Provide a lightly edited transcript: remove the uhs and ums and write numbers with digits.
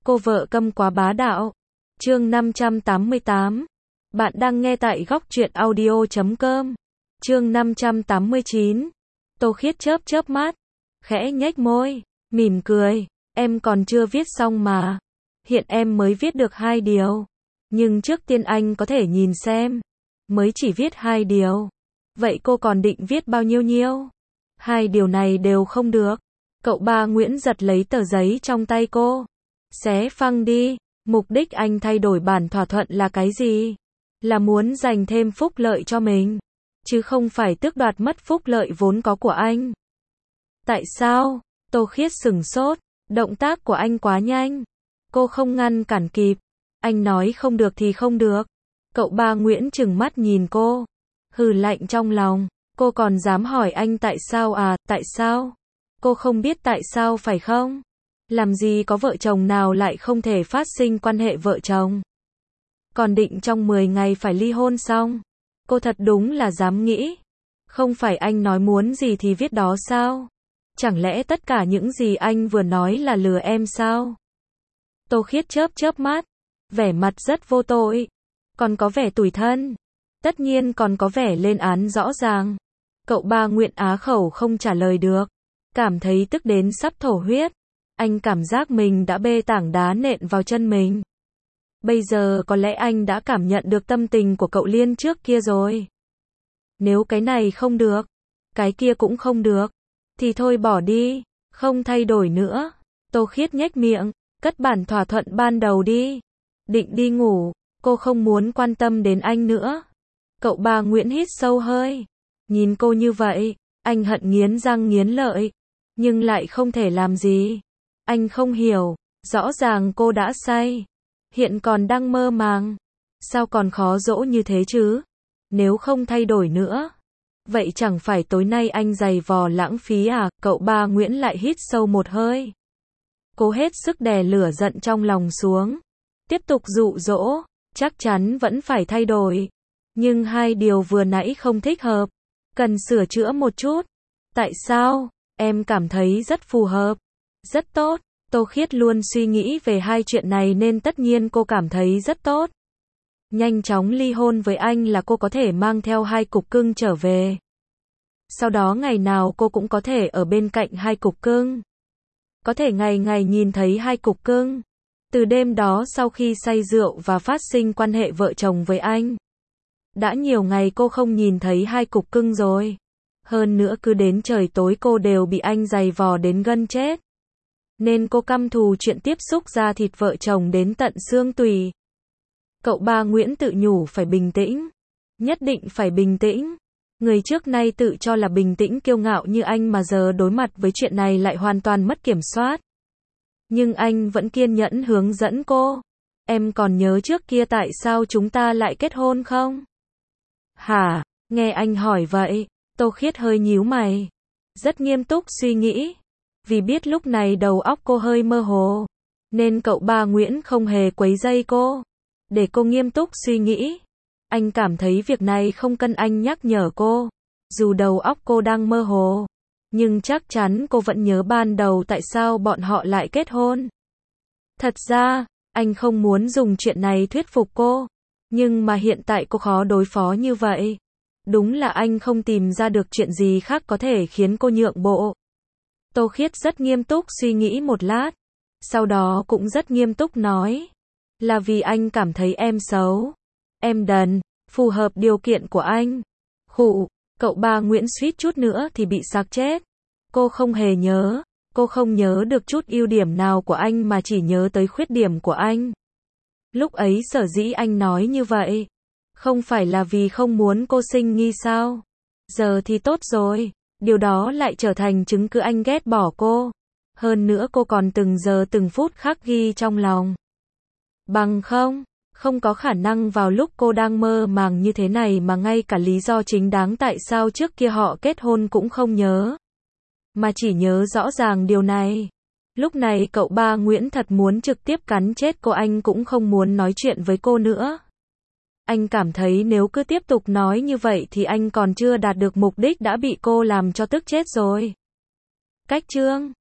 Cô vợ câm quá bá đạo. Chương 588. Bạn đang nghe tại góc truyện audio.com. Chương 589. Tô Khiết chớp chớp mắt, khẽ nhếch môi, mỉm cười. Em còn chưa viết xong mà. Hiện em mới viết được 2 điều. Nhưng trước tiên anh có thể nhìn xem. Mới chỉ viết 2 điều. Vậy cô còn định viết bao nhiêu? 2 điều này đều không được. Cậu ba Nguyễn giật lấy tờ giấy trong tay cô. Xé phăng đi. Mục đích anh thay đổi bản thỏa thuận là cái gì? Là muốn giành thêm phúc lợi cho mình, chứ không phải tước đoạt mất phúc lợi vốn có của anh. Tại sao? Tô Khiết sửng sốt. Động tác của anh quá nhanh. Cô không ngăn cản kịp. Anh nói không được thì không được. Cậu ba Nguyễn trừng mắt nhìn cô. Hừ lạnh trong lòng. Cô còn dám hỏi anh tại sao à? Tại sao? Cô không biết tại sao phải không? Làm gì có vợ chồng nào lại không thể phát sinh quan hệ vợ chồng? Còn định trong 10 ngày phải ly hôn xong. Cô thật đúng là dám nghĩ. Không phải anh nói muốn gì thì viết đó sao? Chẳng lẽ tất cả những gì anh vừa nói là lừa em sao? Tô Khiết chớp chớp mắt, vẻ mặt rất vô tội, còn có vẻ tủi thân. Tất nhiên còn có vẻ lên án rõ ràng. Cậu ba Nguyễn á khẩu không trả lời được, cảm thấy tức đến sắp thổ huyết. Anh cảm giác mình đã bê tảng đá nện vào chân mình. Bây giờ có lẽ anh đã cảm nhận được tâm tình của cậu Liên trước kia rồi. Nếu cái này không được, cái kia cũng không được, thì thôi bỏ đi, không thay đổi nữa. Tô Khiết nhếch miệng, cất bản thỏa thuận ban đầu đi. Định đi ngủ, cô không muốn quan tâm đến anh nữa. Cậu ba Nguyễn hít sâu hơi. Nhìn cô như vậy, anh hận nghiến răng nghiến lợi, nhưng lại không thể làm gì. Anh không hiểu, rõ ràng cô đã say, hiện còn đang mơ màng. Sao còn khó dỗ như thế chứ? Nếu không thay đổi nữa, vậy chẳng phải tối nay anh giày vò lãng phí à? Cậu ba Nguyễn lại hít sâu một hơi. Cố hết sức đè lửa giận trong lòng xuống. Tiếp tục dụ dỗ, chắc chắn vẫn phải thay đổi. Nhưng 2 điều vừa nãy không thích hợp, cần sửa chữa một chút. Tại sao? Em cảm thấy rất phù hợp. Rất tốt. Tô Khiết luôn suy nghĩ về 2 chuyện này nên tất nhiên cô cảm thấy rất tốt. Nhanh chóng ly hôn với anh là cô có thể mang theo 2 cục cưng trở về. Sau đó ngày nào cô cũng có thể ở bên cạnh 2 cục cưng. Có thể ngày ngày nhìn thấy 2 cục cưng. Từ đêm đó sau khi say rượu và phát sinh quan hệ vợ chồng với anh, đã nhiều ngày cô không nhìn thấy 2 cục cưng rồi. Hơn nữa cứ đến trời tối cô đều bị anh giày vò đến gần chết. Nên cô căm thù chuyện tiếp xúc da thịt vợ chồng đến tận xương tủy. Cậu ba Nguyễn tự nhủ phải bình tĩnh. Nhất định phải bình tĩnh. Người trước nay tự cho là bình tĩnh kiêu ngạo như anh mà giờ đối mặt với chuyện này lại hoàn toàn mất kiểm soát. Nhưng anh vẫn kiên nhẫn hướng dẫn cô. Em còn nhớ trước kia tại sao chúng ta lại kết hôn không? Hả? Nghe anh hỏi vậy, Tô Khiết hơi nhíu mày. Rất nghiêm túc suy nghĩ. Vì biết lúc này đầu óc cô hơi mơ hồ, nên cậu ba Nguyễn không hề quấy rầy cô, để cô nghiêm túc suy nghĩ. Anh cảm thấy việc này không cần anh nhắc nhở cô. Dù đầu óc cô đang mơ hồ, nhưng chắc chắn cô vẫn nhớ ban đầu tại sao bọn họ lại kết hôn. Thật ra, anh không muốn dùng chuyện này thuyết phục cô, nhưng mà hiện tại cô khó đối phó như vậy. Đúng là anh không tìm ra được chuyện gì khác có thể khiến cô nhượng bộ. Tô Khiết rất nghiêm túc suy nghĩ một lát, sau đó cũng rất nghiêm túc nói. Là vì anh cảm thấy em xấu, em đần, phù hợp điều kiện của anh. Khụ, cậu ba Nguyễn suýt chút nữa thì bị sặc chết. Cô không hề nhớ, cô không nhớ được chút ưu điểm nào của anh mà chỉ nhớ tới khuyết điểm của anh. Lúc ấy sở dĩ anh nói như vậy, không phải là vì không muốn cô sinh nghi sao? Giờ thì tốt rồi. Điều đó lại trở thành chứng cứ anh ghét bỏ cô. Hơn nữa cô còn từng giờ từng phút khắc ghi trong lòng. Bằng không có khả năng vào lúc cô đang mơ màng như thế này mà ngay cả lý do chính đáng tại sao trước kia họ kết hôn cũng không nhớ. Mà chỉ nhớ rõ ràng điều này. Lúc này cậu ba Nguyễn thật muốn trực tiếp cắn chết cô, anh cũng không muốn nói chuyện với cô nữa. Anh cảm thấy nếu cứ tiếp tục nói như vậy thì anh còn chưa đạt được mục đích đã bị cô làm cho tức chết rồi. Cách chương